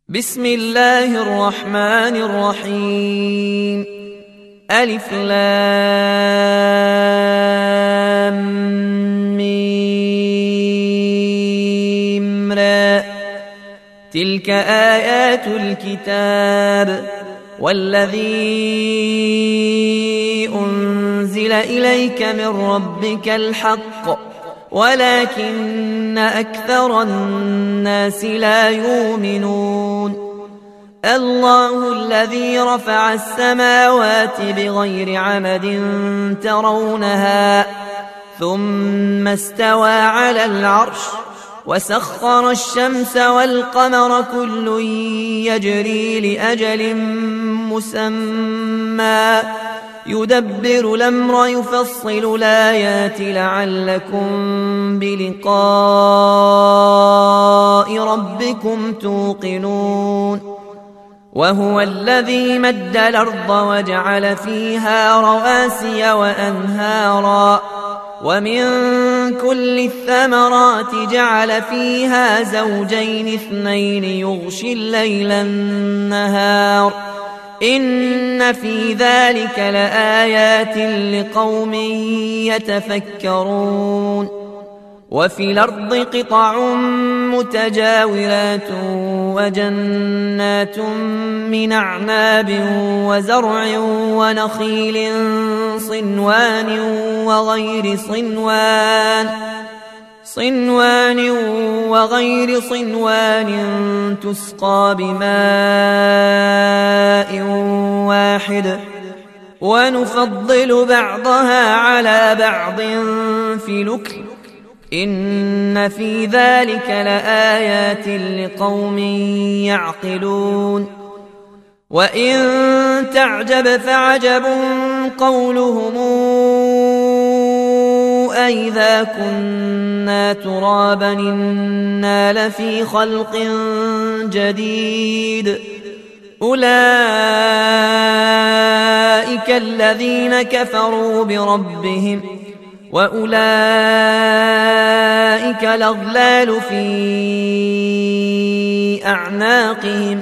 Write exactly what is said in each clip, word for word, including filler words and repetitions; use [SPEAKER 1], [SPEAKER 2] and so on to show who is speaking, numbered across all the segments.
[SPEAKER 1] بسم الله الرحمن الرحيم. ألف لام ميم را. تلك آيات الكتاب والذي أنزل إليك من ربك الحق ولكن أكثر الناس لا يؤمنون. الله الذي رفع السماوات بغير عمد ترونها ثم استوى على العرش وسخر الشمس والقمر كل يجري لأجل مسمى يدبر الأمر يفصل الآيات لعلكم بلقاء ربكم توقنون. وهو الذي مد الأرض وجعل فيها رواسي وأنهارا ومن كل الثمرات جعل فيها زوجين اثنين يغشي الليل النهار إن في ذلك لآيات لقوم يتفكرون. وفي الأرض قطع متجاورات وجنات من أعناب وزرع ونخيل صنوان وغير صنوان صنوان وغير صنوان تسقى بماء واحد ونفضل بعضها على بعض في الأكل إن في ذلك لآيات لقوم يعقلون. وإن تعجب فعجب قولهم أئذا كنا ترابا إنا لفي خلق جديد أولئك الذين كفروا بربهم وأولئك الأغلال في أعناقهم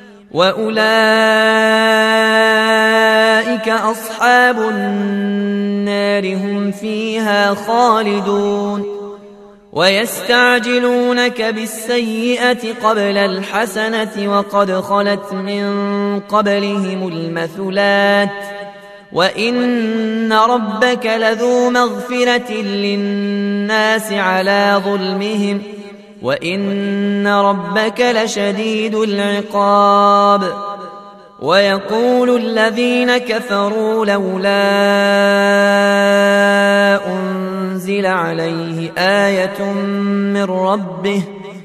[SPEAKER 1] وأولئك أصحاب النار هم فيها خالدون. ويستعجلونك بالسيئة قبل الحسنة وقد خلت من قبلهم المثلات وإن ربك لذو مغفرة للناس على ظلمهم وإن ربك لشديد العقاب. ويقول الذين كفروا لولا أنزل عليه آية من ربه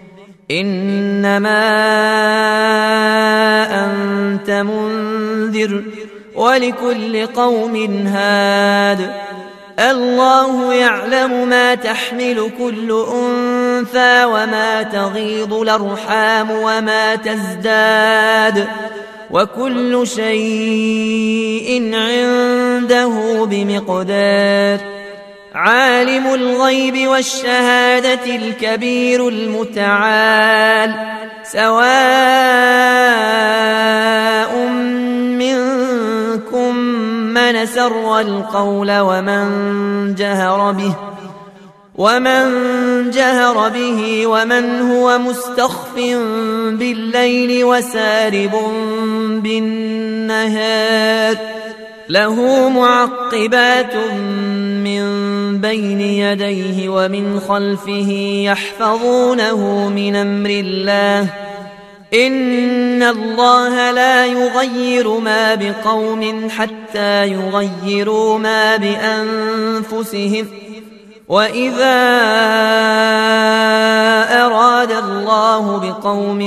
[SPEAKER 1] إنما أنت منذر ولكل قوم هاد الله يعلم ما تحمل كل أنثى وما تغيض الأرحام وما تزداد وكل شيء عنده بمقدار. عالم الغيب والشهادة الكبير المتعال سواء منكم من سر القول ومن جهر به ومن جهر به ومن هو مستخف بالليل وسارب بالنهار له معقبات من بين يديه ومن خلفه يحفظونه من أمر الله إن الله لا يغير ما بقوم حتى يغيروا ما بأنفسهم وإذا أراد الله بقوم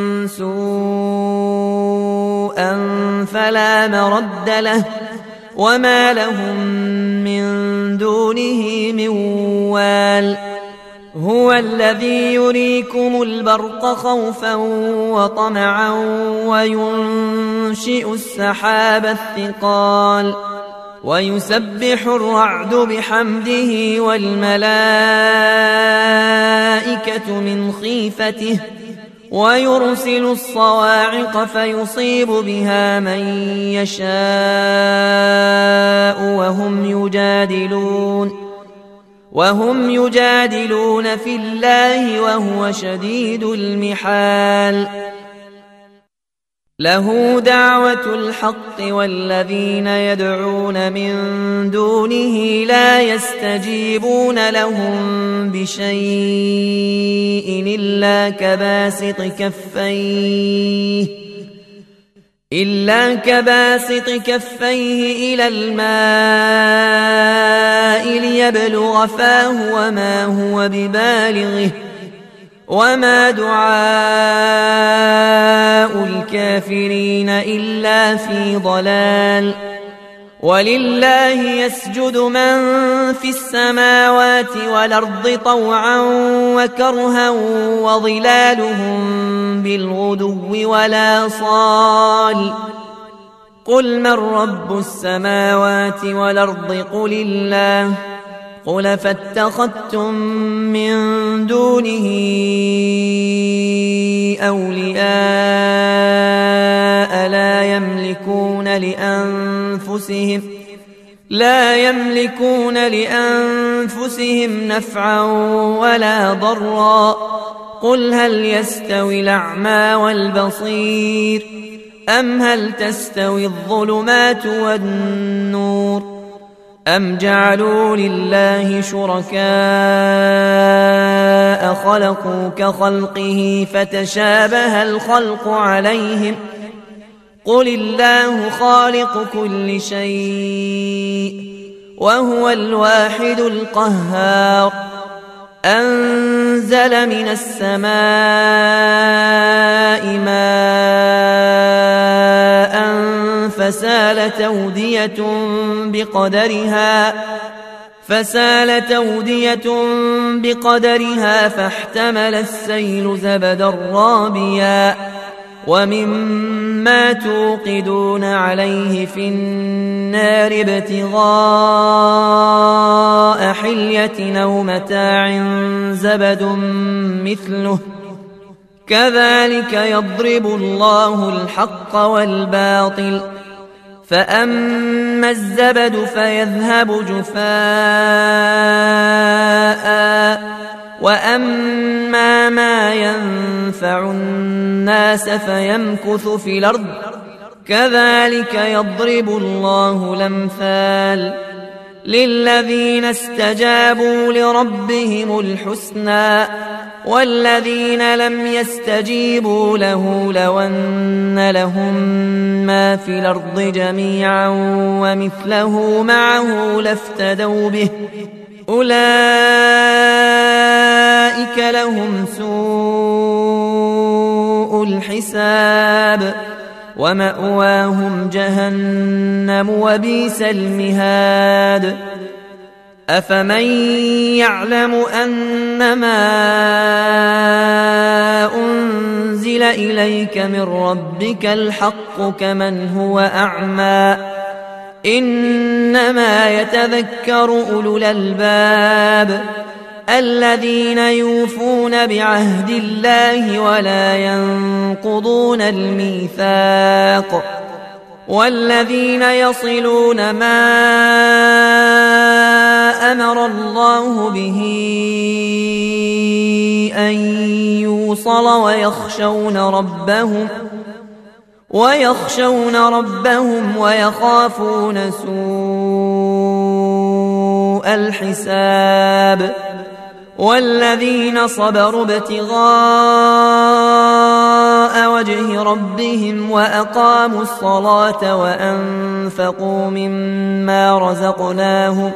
[SPEAKER 1] سوءا فلا مرد له وما لهم من دونه من وال. هو الذي يريكم البرق خوفا وطمعا وينشئ السحاب الثقال ويسبح الرعد بحمده والملائكة من خيفته ويرسل الصواعق فيصيب بها من يشاء وهم يجادلون وهم يجادلون في الله وهو شديد المحال. له دعوة الحق والذين يدعون من دونه لا يستجيبون لهم بشيء إلا كباسط كفيه إلا كباسط كفيه إلى الماء ليبلغ فاه وما هو ببالغه وما دعاء الكافرين إلا في ضلال. ولله يسجد من في السماوات والأرض طوعا وكرها وظلالهم بالغدو ولا صال. قل من رب السماوات والأرض قل الله قل فاتخذتم من دونه أولياء لا يملكون لأنفسهم لا يملكون لأنفسهم نفعا ولا ضرا. قل هل يستوي الأعمى والبصير أم هل تستوي الظلمات والنور أم جعلوا لله شركاء خلقوا كخلقه فتشابه الخلق عليهم قل الله خالق كل شيء وهو الواحد القهار. أنزل من السماء ماء فسالت أودية بقدرها فسالت أودية بقدرها فاحتمل السيل زبدا رابيا ومما توقدون عليه في النار ابتغاء حلية أو متاع زبد مثله كذلك يضرب الله الحق والباطل. فأما الزبد فيذهب جفاء وأما ما ينفع الناس فيمكث في الأرض كذلك يضرب الله الأمثال. للذين استجابوا لربهم الحسنى والذين لم يستجيبوا له لو أن لهم ما في الأرض جميعا ومثله معه لافتدوا به أولئك لهم سوء الحساب ومأواهم جهنم وبئس المهاد. أفمن يعلم أنما أنزل إليك من ربك الحق كمن هو أعمى إنما يتذكر أولو الألباب الذين يوفون بعهد الله ولا ينقضون الميثاق والذين يصلون ما أمر الله به أن يوصل ويخشون ربهم ويخشون ربهم ويخافون سوء الحساب. والذين صبروا ابتغاء وجه ربهم وأقاموا الصلاة وأنفقوا مما رزقناهم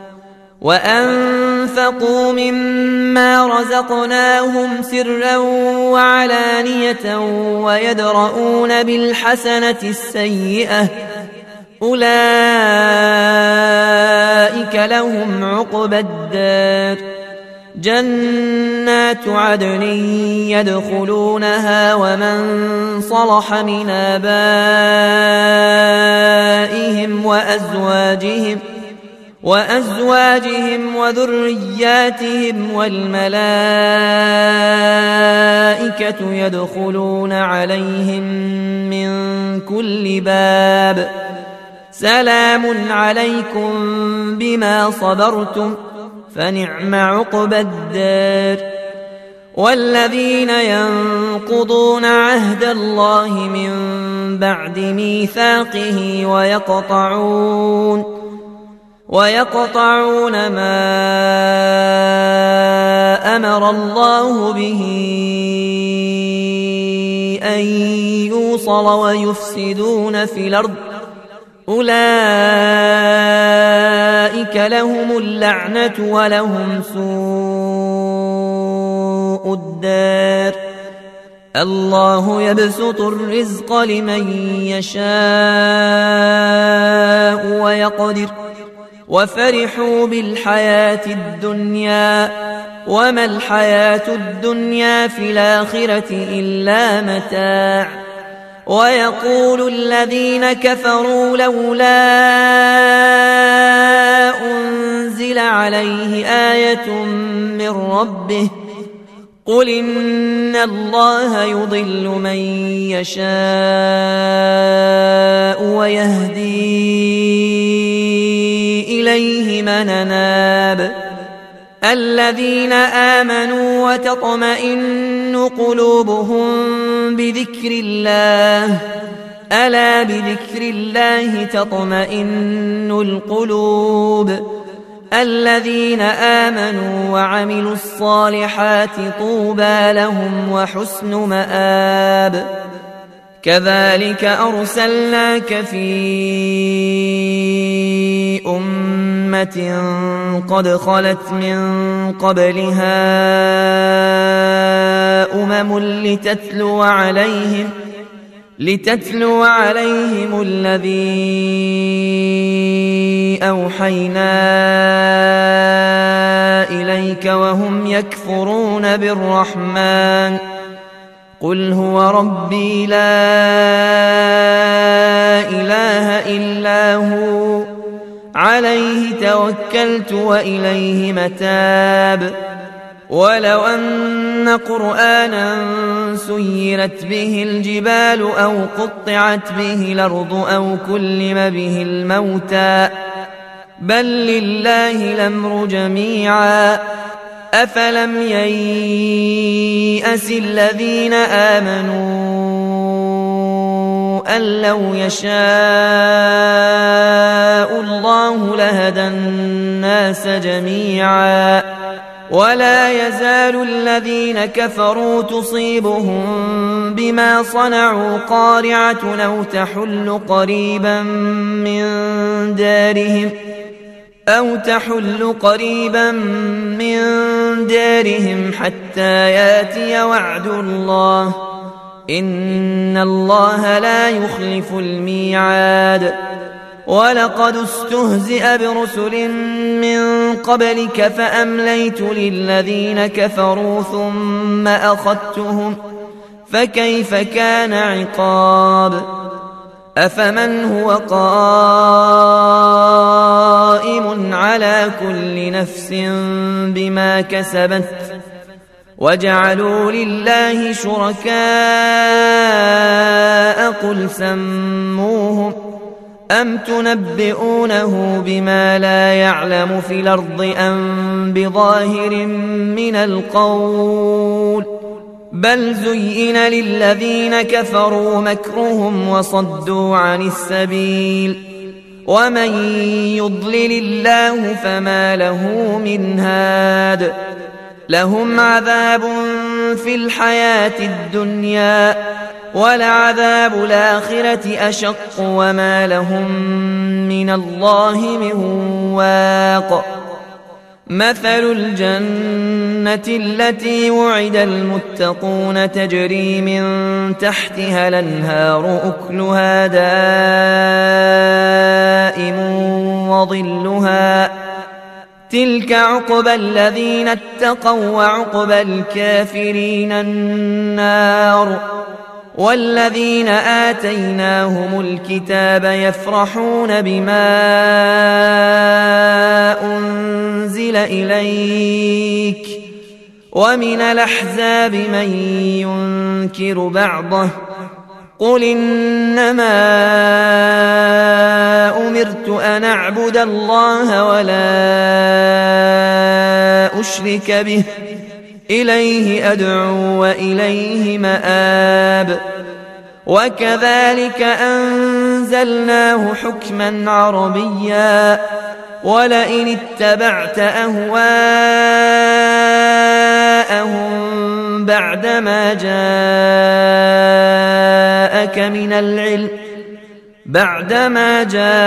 [SPEAKER 1] وأنفقوا مما رزقناهم سرا وعلانية ويدرؤون بالحسنة السيئة أولئك لهم عقبى الدار جنات عدن يدخلونها ومن صلح من آبائهم وأزواجهم وأزواجهم وذرياتهم والملائكة يدخلون عليهم من كل باب سلام عليكم بما صبرتم فنعم عقبى الدار. والذين ينقضون عهد الله من بعد ميثاقه ويقطعون ويقطعون ما أمر الله به أن يوصل ويفسدون في الأرض أولئك لهم اللعنة ولهم سوء الدار. الله يبسط الرزق لمن يشاء ويقدر وفرحوا بالحياة الدنيا وما الحياة الدنيا في الآخرة إلا متاع. ويقول الذين كفروا لولا أنزل عليه آية من ربه قل إن الله يضل من يشاء ويهدي إليه من أناب. الذين آمنوا وتطمئن قلوبهم بذكر الله ألا بذكر الله تطمئن القلوب. الذين آمنوا وعملوا الصالحات طوبى لهم وحسن مآب. كذلك أرسلناك في أمة قد خلت من قبلها أمم لتتلو عليهم لتتلو عليهم الذي أوحينا إليك وهم يكفرون بالرحمن قل هو ربي لا إله إلا هو عليه توكلت وإليه متاب. ولو أن قرآنا سيرت به الجبال أو قطعت به الأرض أو كلم به الموتى بل لله الأمر جميعا أفلم ييأس الذين آمنوا أن لو يشاء الله لهدى الناس جميعا ولا يزال الذين كفروا تصيبهم بما صنعوا قارعة أو تحل قريبا من دارهم أو تحل قريبا من دارهم حتى ياتي وعد الله إن الله لا يخلف الميعاد. ولقد استهزئ برسل من قبلك فأمليت للذين كفروا ثم أخذتهم فكيف كان عقاب. أفمن هو قائم على كل نفس بما كسبت وجعلوا لله شركاء قل سموهم أم تنبئونه بما لا يعلم في الأرض أم بظاهر من القول بل زين للذين كفروا مكرهم وصدوا عن السبيل ومن يضلل الله فما له من هاد. لهم عذاب في الحياة الدنيا ولعذاب الآخرة أشق وما لهم من الله من واق. مثل الجنة التي وعد المتقون تجري من تحتها الأنهار أكلها دائم وظلها تلك عقبى الذين اتقوا وعقبى الكافرين النار. والذين آتيناهم الكتاب يفرحون بما أنزل إليك ومن الأحزاب من ينكر بعضه قل إنما أمرت أن أعبد الله ولا أشرك به إليه أدعو وإليه مآب وكذلك أنزلناه حكما عربيا ولئن اتبعت أهواءهم بعدما جاءك من العلم بعدما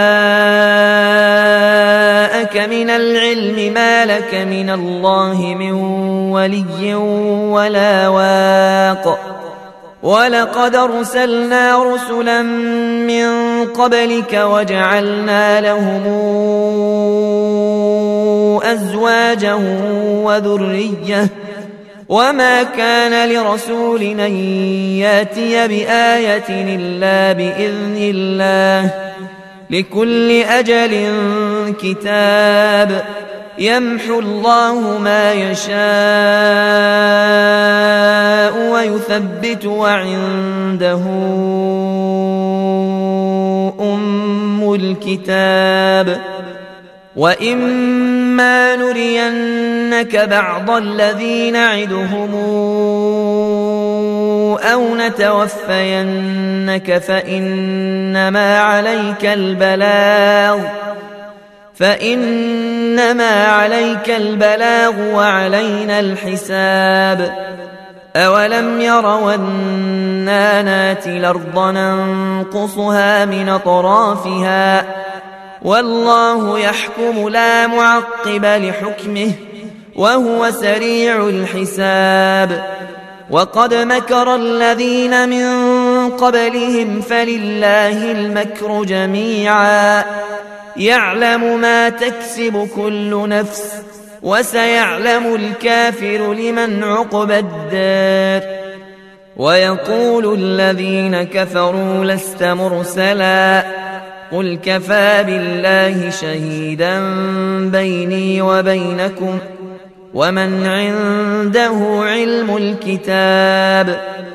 [SPEAKER 1] جاءك من العلم ما لك من الله من ولي ولا واق ولقد أرسلنا رسلا من قبلك وجعلنا لهم أزواجا وذرية وما كان لرسول أن ياتي بآية إلا بإذن الله لكل أجل كتاب يمحو الله ما يشاء ويثبت وعنده أم الكتاب وإما نرينك بعض الذي نعدهم أو نتوفينك فإنما عليك البلاغ فإنما عليك البلاغ وعلينا الحساب أولم يروا أنا ناتي الأرض ننقصها من أطرافها والله يحكم لا معقب لحكمه وهو سريع الحساب وقد مكر الذين من قبلهم فلله المكر جميعا يعلم ما تكسب كل نفس وسيعلم الكافر لمن عقبى الدار ويقول الذين كفروا لست مرسلا قل كفى بالله شهيدا بيني وبينكم ومن عنده علم الكتاب